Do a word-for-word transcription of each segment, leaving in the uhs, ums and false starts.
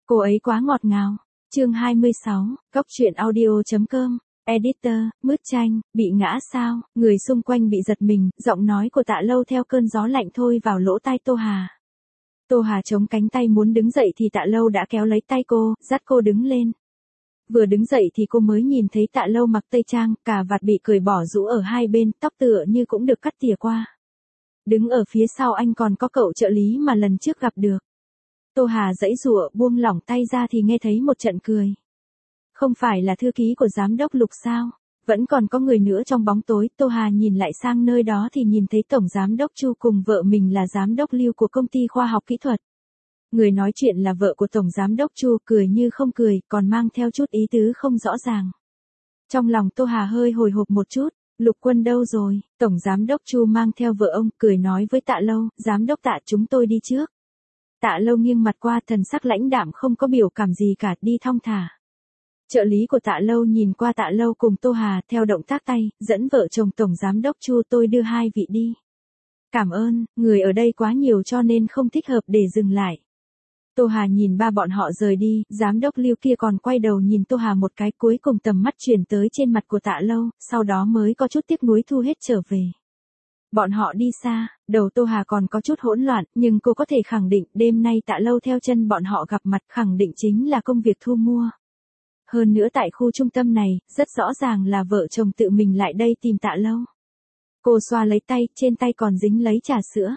Cô ấy quá ngọt ngào. Chương hai mươi sáu, Cóc truyện audio.com. Editor, Mứt Chanh, bị ngã sao? Người xung quanh bị giật mình, giọng nói của Tạ Lâu theo cơn gió lạnh thôi vào lỗ tai Tô Hà. Tô Hà chống cánh tay muốn đứng dậy thì Tạ Lâu đã kéo lấy tay cô, dắt cô đứng lên. Vừa đứng dậy thì cô mới nhìn thấy Tạ Lâu mặc tây trang, cà vạt bị cởi bỏ rũ ở hai bên, tóc tựa như cũng được cắt tỉa qua. Đứng ở phía sau anh còn có cậu trợ lý mà lần trước gặp được. Tô Hà giãy giụa buông lỏng tay ra thì nghe thấy một trận cười. Không phải là thư ký của giám đốc Lục sao? Vẫn còn có người nữa trong bóng tối. Tô Hà nhìn lại sang nơi đó thì nhìn thấy tổng giám đốc Chu cùng vợ mình là giám đốc Lưu của công ty khoa học kỹ thuật. Người nói chuyện là vợ của tổng giám đốc Chu, cười như không cười, còn mang theo chút ý tứ không rõ ràng. Trong lòng Tô Hà hơi hồi hộp một chút. Lục Quân đâu rồi? Tổng giám đốc Chu mang theo vợ ông, cười nói với Tạ Lâu, giám đốc Tạ, chúng tôi đi trước. Tạ Lâu nghiêng mặt qua, thần sắc lãnh đạm không có biểu cảm gì cả, đi thong thả. Trợ lý của Tạ Lâu nhìn qua Tạ Lâu cùng Tô Hà, theo động tác tay, dẫn vợ chồng tổng giám đốc Chu, tôi đưa hai vị đi. Cảm ơn, người ở đây quá nhiều cho nên không thích hợp để dừng lại. Tô Hà nhìn ba bọn họ rời đi, giám đốc Lưu kia còn quay đầu nhìn Tô Hà một cái, cuối cùng tầm mắt chuyển tới trên mặt của Tạ Lâu, sau đó mới có chút tiếc nuối thu hết trở về. Bọn họ đi xa, đầu Tô Hà còn có chút hỗn loạn, nhưng cô có thể khẳng định đêm nay Tạ Lâu theo chân bọn họ gặp mặt, khẳng định chính là công việc thu mua. Hơn nữa tại khu trung tâm này, rất rõ ràng là vợ chồng tự mình lại đây tìm Tạ Lâu. Cô xoa lấy tay, trên tay còn dính lấy trà sữa.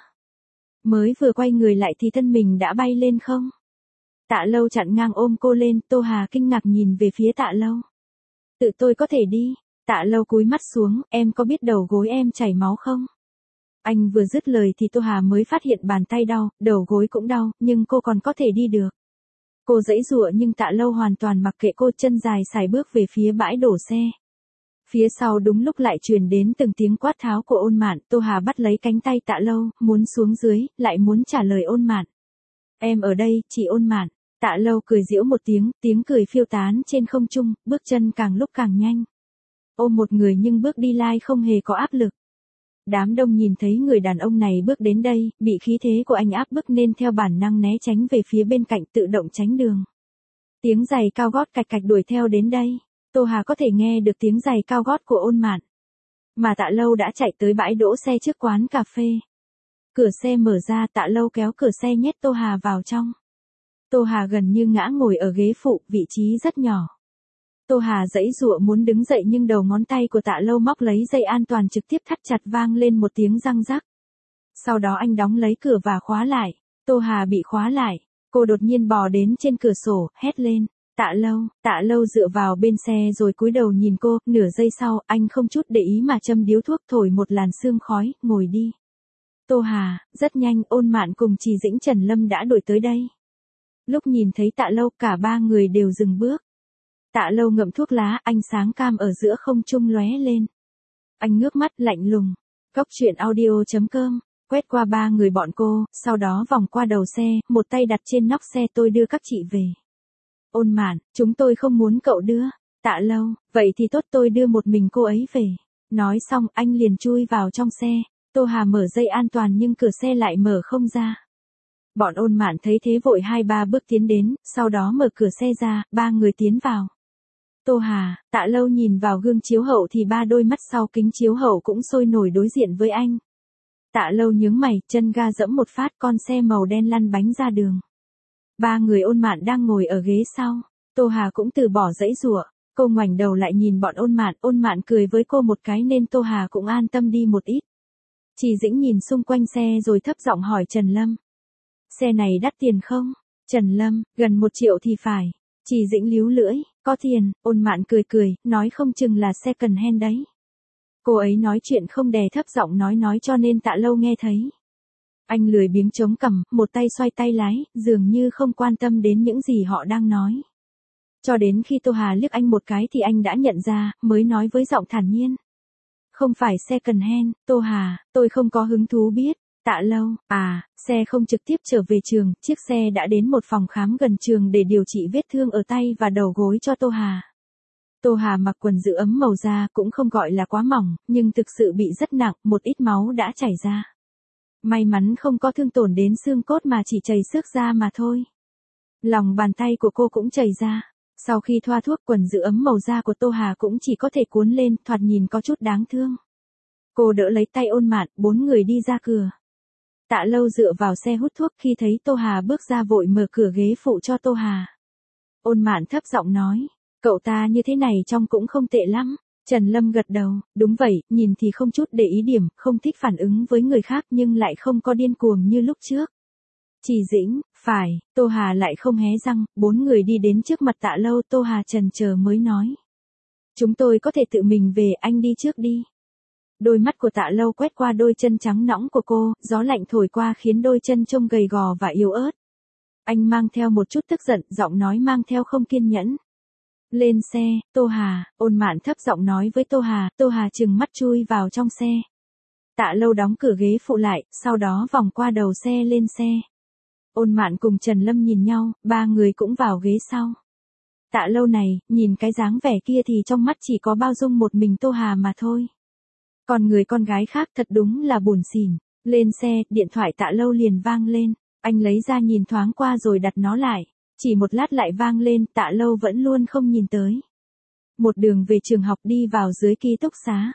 Mới vừa quay người lại thì thân mình đã bay lên không. Tạ Lâu chặn ngang ôm cô lên, Tô Hà kinh ngạc nhìn về phía Tạ Lâu. Tự tôi có thể đi. Tạ Lâu cúi mắt xuống, em có biết đầu gối em chảy máu không? Anh vừa dứt lời thì Tô Hà mới phát hiện bàn tay đau, đầu gối cũng đau, nhưng cô còn có thể đi được. Cô giãy giụa nhưng Tạ Lâu hoàn toàn mặc kệ cô, chân dài sải bước về phía bãi đổ xe. Phía sau đúng lúc lại truyền đến từng tiếng quát tháo của Ôn Mạn, Tô Hà bắt lấy cánh tay Tạ Lâu, muốn xuống dưới, lại muốn trả lời Ôn Mạn. Em ở đây, chị Ôn Mạn. Tạ Lâu cười giễu một tiếng, tiếng cười phiêu tán trên không trung, bước chân càng lúc càng nhanh. Ôm một người nhưng bước đi lai không hề có áp lực. Đám đông nhìn thấy người đàn ông này bước đến đây, bị khí thế của anh áp bức nên theo bản năng né tránh về phía bên cạnh, tự động tránh đường. Tiếng giày cao gót cạch cạch đuổi theo đến đây. Tô Hà có thể nghe được tiếng giày cao gót của Ôn Mạn. Mà Tạ Lâu đã chạy tới bãi đỗ xe trước quán cà phê. Cửa xe mở ra, Tạ Lâu kéo cửa xe nhét Tô Hà vào trong. Tô Hà gần như ngã ngồi ở ghế phụ, vị trí rất nhỏ. Tô Hà giãy giụa muốn đứng dậy nhưng đầu ngón tay của Tạ Lâu móc lấy dây an toàn trực tiếp thắt chặt, vang lên một tiếng răng rắc. Sau đó anh đóng lấy cửa và khóa lại. Tô Hà bị khóa lại. Cô đột nhiên bò đến trên cửa sổ, hét lên. Tạ Lâu, Tạ Lâu dựa vào bên xe rồi cúi đầu nhìn cô, nửa giây sau, anh không chút để ý mà châm điếu thuốc, thổi một làn sương khói, ngồi đi. Tô Hà, rất nhanh, Ôn Mạn cùng Trì Dĩnh Trần Lâm đã đuổi tới đây. Lúc nhìn thấy Tạ Lâu, cả ba người đều dừng bước. Tạ Lâu ngậm thuốc lá, ánh sáng cam ở giữa không trung lóe lên. Anh ngước mắt, lạnh lùng. Cóc truyện audio.com, quét qua ba người bọn cô, sau đó vòng qua đầu xe, một tay đặt trên nóc xe, tôi đưa các chị về. Ôn Mạn, chúng tôi không muốn cậu đưa. Tạ Lâu, vậy thì tốt, tôi đưa một mình cô ấy về. Nói xong, anh liền chui vào trong xe. Tô Hà mở dây an toàn nhưng cửa xe lại mở không ra. Bọn Ôn Mạn thấy thế vội hai ba bước tiến đến, sau đó mở cửa xe ra, ba người tiến vào. Tô Hà, Tạ Lâu nhìn vào gương chiếu hậu thì ba đôi mắt sau kính chiếu hậu cũng sôi nổi đối diện với anh. Tạ Lâu nhướng mày, chân ga giẫm một phát, con xe màu đen lăn bánh ra đường. Ba người Ôn Mạn đang ngồi ở ghế sau. Tô Hà cũng từ bỏ giãy giụa. Cô ngoảnh đầu lại nhìn bọn Ôn Mạn, Ôn Mạn cười với cô một cái nên Tô Hà cũng an tâm đi một ít. Trì Dĩnh nhìn xung quanh xe rồi thấp giọng hỏi Trần Lâm. Xe này đắt tiền không? Trần Lâm, gần một triệu thì phải. Trì Dĩnh líu lưỡi, có tiền. Ôn Mạn cười cười, nói không chừng là second hand đấy. Cô ấy nói chuyện không đè thấp giọng nói nói cho nên Tạ Lâu nghe thấy. Anh lười biếng chống cằm, một tay xoay tay lái, dường như không quan tâm đến những gì họ đang nói. Cho đến khi Tô Hà liếc anh một cái thì anh đã nhận ra, mới nói với giọng thản nhiên. Không phải second hand, Tô Hà, tôi không có hứng thú biết. Tạ Lâu, à, xe không trực tiếp trở về trường, chiếc xe đã đến một phòng khám gần trường để điều trị vết thương ở tay và đầu gối cho Tô Hà. Tô Hà mặc quần giữ ấm màu da cũng không gọi là quá mỏng, nhưng thực sự bị rất nặng, một ít máu đã chảy ra. May mắn không có thương tổn đến xương cốt mà chỉ chảy xước da mà thôi. Lòng bàn tay của cô cũng chảy ra. Sau khi thoa thuốc, quần giữ ấm màu da của Tô Hà cũng chỉ có thể cuốn lên, thoạt nhìn có chút đáng thương. Cô đỡ lấy tay Ôn Mạn, bốn người đi ra cửa. Tạ Lâu dựa vào xe hút thuốc, khi thấy Tô Hà bước ra vội mở cửa ghế phụ cho Tô Hà. Ôn Mạn thấp giọng nói, cậu ta như thế này trông cũng không tệ lắm. Trần Lâm gật đầu, đúng vậy, nhìn thì không chút để ý điểm, không thích phản ứng với người khác nhưng lại không có điên cuồng như lúc trước. Chỉ Dĩnh, phải, Tô Hà lại không hé răng, bốn người đi đến trước mặt Tạ Lâu, Tô Hà chần chờ mới nói. Chúng tôi có thể tự mình về, anh đi trước đi. Đôi mắt của Tạ Lâu quét qua đôi chân trắng nõng của cô, gió lạnh thổi qua khiến đôi chân trông gầy gò và yếu ớt. Anh mang theo một chút tức giận, giọng nói mang theo không kiên nhẫn. Lên xe, Tô Hà, Ôn Mạn thấp giọng nói với Tô Hà, Tô Hà trừng mắt chui vào trong xe. Tạ Lâu đóng cửa ghế phụ lại, sau đó vòng qua đầu xe lên xe. Ôn Mạn cùng Trần Lâm nhìn nhau, ba người cũng vào ghế sau. Tạ Lâu này, nhìn cái dáng vẻ kia thì trong mắt chỉ có bao dung một mình Tô Hà mà thôi. Còn người con gái khác thật đúng là buồn xỉn. Lên xe, điện thoại Tạ Lâu liền vang lên. Anh lấy ra nhìn thoáng qua rồi đặt nó lại. Chỉ một lát lại vang lên, Tạ Lâu vẫn luôn không nhìn tới. Một đường về trường học đi vào dưới ký túc xá.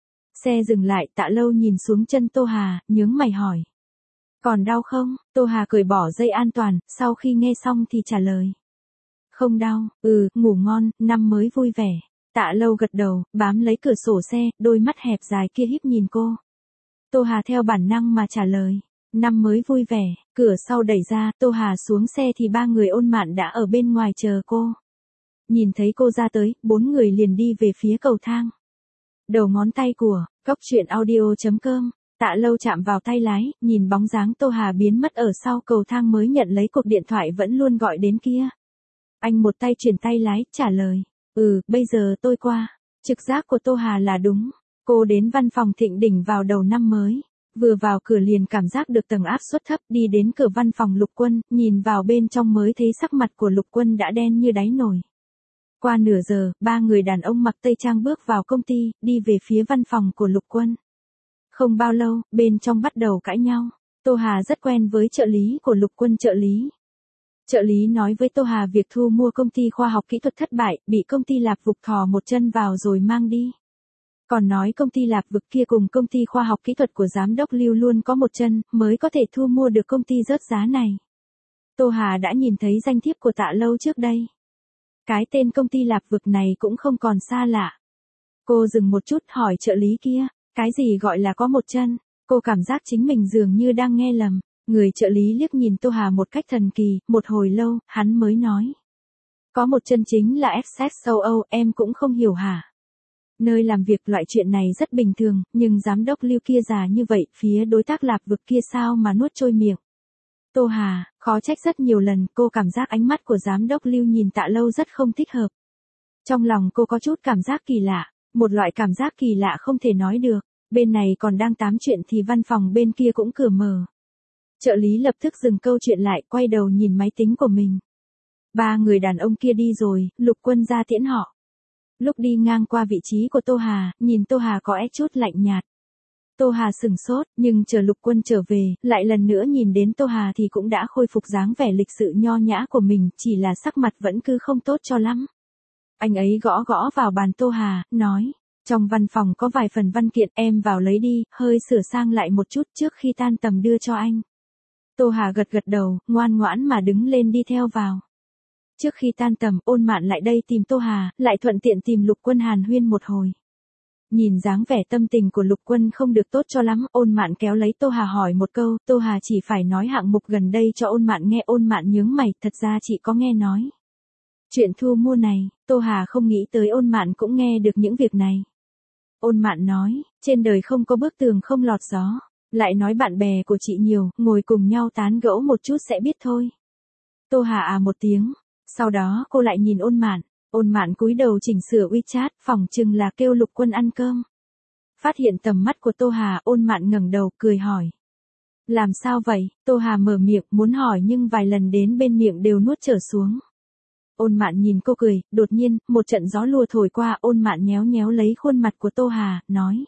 Xe dừng lại, Tạ Lâu nhìn xuống chân Tô Hà, nhướng mày hỏi. Còn đau không? Tô Hà cởi bỏ dây an toàn, sau khi nghe xong thì trả lời. Không đau, ừ, ngủ ngon, năm mới vui vẻ. Tạ Lâu gật đầu, bám lấy cửa sổ xe, đôi mắt hẹp dài kia híp nhìn cô. Tô Hà theo bản năng mà trả lời. Năm mới vui vẻ, cửa sau đẩy ra, Tô Hà xuống xe thì ba người Ôn Mạn đã ở bên ngoài chờ cô. Nhìn thấy cô ra tới, bốn người liền đi về phía cầu thang. Đầu ngón tay của, góc truyện audio chấm com, Tạ Lâu chạm vào tay lái, nhìn bóng dáng Tô Hà biến mất ở sau cầu thang mới nhận lấy cuộc điện thoại vẫn luôn gọi đến kia. Anh một tay chuyển tay lái, trả lời, ừ, bây giờ tôi qua. Trực giác của Tô Hà là đúng, cô đến văn phòng Thịnh Đỉnh vào đầu năm mới. Vừa vào cửa liền cảm giác được tầng áp suất thấp, đi đến cửa văn phòng Lục Quân, nhìn vào bên trong mới thấy sắc mặt của Lục Quân đã đen như đáy nồi. Qua nửa giờ, ba người đàn ông mặc tây trang bước vào công ty, đi về phía văn phòng của Lục Quân. Không bao lâu, bên trong bắt đầu cãi nhau. Tô Hà rất quen với trợ lý của Lục Quân trợ lý. Trợ lý nói với Tô Hà việc thu mua công ty khoa học kỹ thuật thất bại, bị công ty Lạp Vực thò một chân vào rồi mang đi. Còn nói công ty Lạp Vực kia cùng công ty khoa học kỹ thuật của giám đốc Lưu luôn có một chân, mới có thể thu mua được công ty rớt giá này. Tô Hà đã nhìn thấy danh thiếp của Tạ Lâu trước đây. Cái tên công ty Lạp Vực này cũng không còn xa lạ. Cô dừng một chút hỏi trợ lý kia, cái gì gọi là có một chân? Cô cảm giác chính mình dường như đang nghe lầm. Người trợ lý liếc nhìn Tô Hà một cách thần kỳ, một hồi lâu, hắn mới nói. Có một chân chính là ép ét châu Âu, em cũng không hiểu hả? Nơi làm việc loại chuyện này rất bình thường, nhưng giám đốc Lưu kia già như vậy, phía đối tác Lạp Vực kia sao mà nuốt trôi miệng. Tô Hà, khó trách rất nhiều lần, cô cảm giác ánh mắt của giám đốc Lưu nhìn Tạ Lâu rất không thích hợp. Trong lòng cô có chút cảm giác kỳ lạ, một loại cảm giác kỳ lạ không thể nói được, bên này còn đang tám chuyện thì văn phòng bên kia cũng cửa mở. Trợ lý lập tức dừng câu chuyện lại, quay đầu nhìn máy tính của mình. Ba người đàn ông kia đi rồi, Lục Quân ra tiễn họ. Lúc đi ngang qua vị trí của Tô Hà, nhìn Tô Hà có ép chút lạnh nhạt. Tô Hà sừng sốt, nhưng chờ Lục Quân trở về, lại lần nữa nhìn đến Tô Hà thì cũng đã khôi phục dáng vẻ lịch sự nho nhã của mình, chỉ là sắc mặt vẫn cứ không tốt cho lắm. Anh ấy gõ gõ vào bàn Tô Hà, nói, trong văn phòng có vài phần văn kiện, em vào lấy đi, hơi sửa sang lại một chút trước khi tan tầm đưa cho anh. Tô Hà gật gật đầu, ngoan ngoãn mà đứng lên đi theo vào. Trước khi tan tầm, Ôn Mạn lại đây tìm Tô Hà, lại thuận tiện tìm Lục Quân hàn huyên một hồi. Nhìn dáng vẻ tâm tình của Lục Quân không được tốt cho lắm, Ôn Mạn kéo lấy Tô Hà hỏi một câu, Tô Hà chỉ phải nói hạng mục gần đây cho Ôn Mạn nghe. Ôn Mạn nhướng mày, thật ra chị có nghe nói. Chuyện thu mua này, Tô Hà không nghĩ tới Ôn Mạn cũng nghe được những việc này. Ôn Mạn nói, trên đời không có bức tường không lọt gió, lại nói bạn bè của chị nhiều, ngồi cùng nhau tán gẫu một chút sẽ biết thôi. Tô Hà à một tiếng, sau đó cô lại nhìn Ôn Mạn. Ôn Mạn cúi đầu chỉnh sửa WeChat, phỏng chừng là kêu Lục Quân ăn cơm. Phát hiện tầm mắt của Tô Hà, Ôn Mạn ngẩng đầu, cười hỏi. Làm sao vậy? Tô Hà mở miệng, muốn hỏi nhưng vài lần đến bên miệng đều nuốt trở xuống. Ôn Mạn nhìn cô cười, đột nhiên, một trận gió lùa thổi qua, Ôn Mạn nhéo nhéo lấy khuôn mặt của Tô Hà, nói.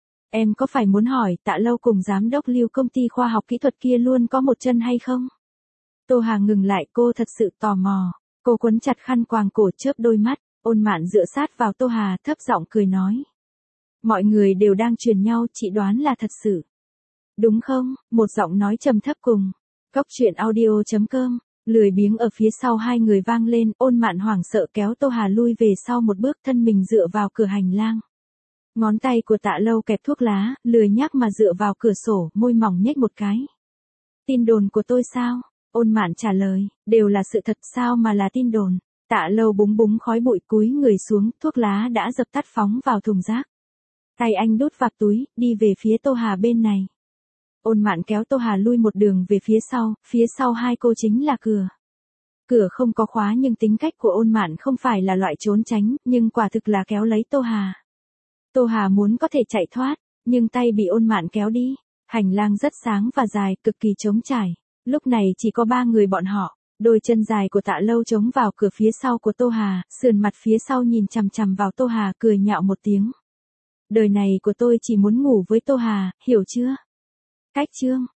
Em có phải muốn hỏi, Tạ Lâu cùng giám đốc Lưu công ty khoa học kỹ thuật kia luôn có một chân hay không? Tô Hà ngừng lại, cô thật sự tò mò. Cô quấn chặt khăn quàng cổ, chớp đôi mắt. Ôn Mạn dựa sát vào Tô Hà, thấp giọng cười nói. Mọi người đều đang truyền nhau, chị đoán là thật sự. Đúng không? Một giọng nói trầm thấp cùng. Cóc truyện audio chấm com. Lười biếng ở phía sau hai người vang lên. Ôn Mạn hoảng sợ kéo Tô Hà lui về sau một bước, thân mình dựa vào cửa hành lang. Ngón tay của Tạ Lâu kẹp thuốc lá, lười nhác mà dựa vào cửa sổ, môi mỏng nhếch một cái. Tin đồn của tôi sao? Ôn Mạn trả lời, đều là sự thật, sao mà là tin đồn. Tạ Lâu búng búng khói bụi, cúi người xuống, thuốc lá đã dập tắt phóng vào thùng rác. Tay anh đút vào túi, đi về phía Tô Hà bên này. Ôn Mạn kéo Tô Hà lui một đường về phía sau, phía sau hai cô chính là cửa. Cửa không có khóa nhưng tính cách của Ôn Mạn không phải là loại trốn tránh, nhưng quả thực là kéo lấy Tô Hà. Tô Hà muốn có thể chạy thoát, nhưng tay bị Ôn Mạn kéo đi. Hành lang rất sáng và dài, cực kỳ trống trải. Lúc này chỉ có ba người bọn họ. Đôi chân dài của Tạ Lâu chống vào cửa phía sau của Tô Hà, sườn mặt phía sau nhìn chằm chằm vào Tô Hà, cười nhạo một tiếng. Đời này của tôi chỉ muốn ngủ với Tô Hà, hiểu chưa? Cách chương